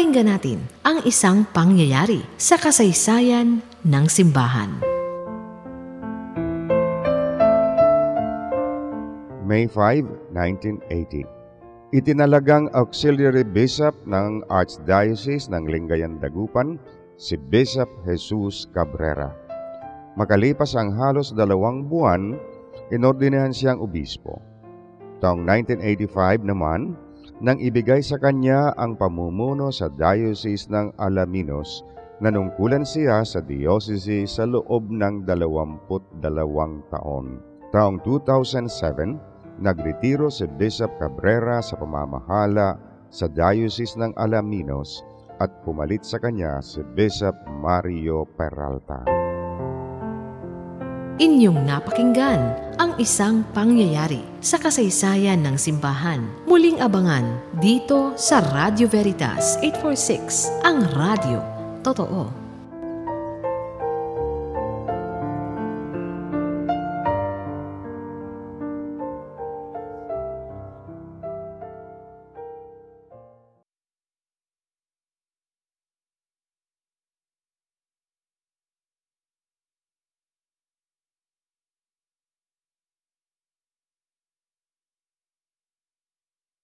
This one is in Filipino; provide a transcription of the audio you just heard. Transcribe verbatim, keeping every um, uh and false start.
Pakinggan natin ang isang pangyayari sa kasaysayan ng simbahan. May fifth, nineteen eighty. Itinalagang Auxiliary Bishop ng Archdiocese ng Lingayen Dagupan si Bishop Jesus Cabrera. Makalipas ang halos dalawang buwan, inordinahan siyang obispo. Taong nineteen eighty-five naman, nang ibigay sa kanya ang pamumuno sa Diocese ng Alaminos, nanungkulan siya sa diocese sa loob ng dalawamput dalawang taon. Taong two thousand seven, nagretiro si Bishop Cabrera sa pamamahala sa Diocese ng Alaminos at pumalit sa kanya si Bishop Mario Peralta. Inyong napakinggan ang isang pangyayari sa kasaysayan ng simbahan. Muling abangan dito sa Radio Veritas eight forty-six, ang radyo totoo.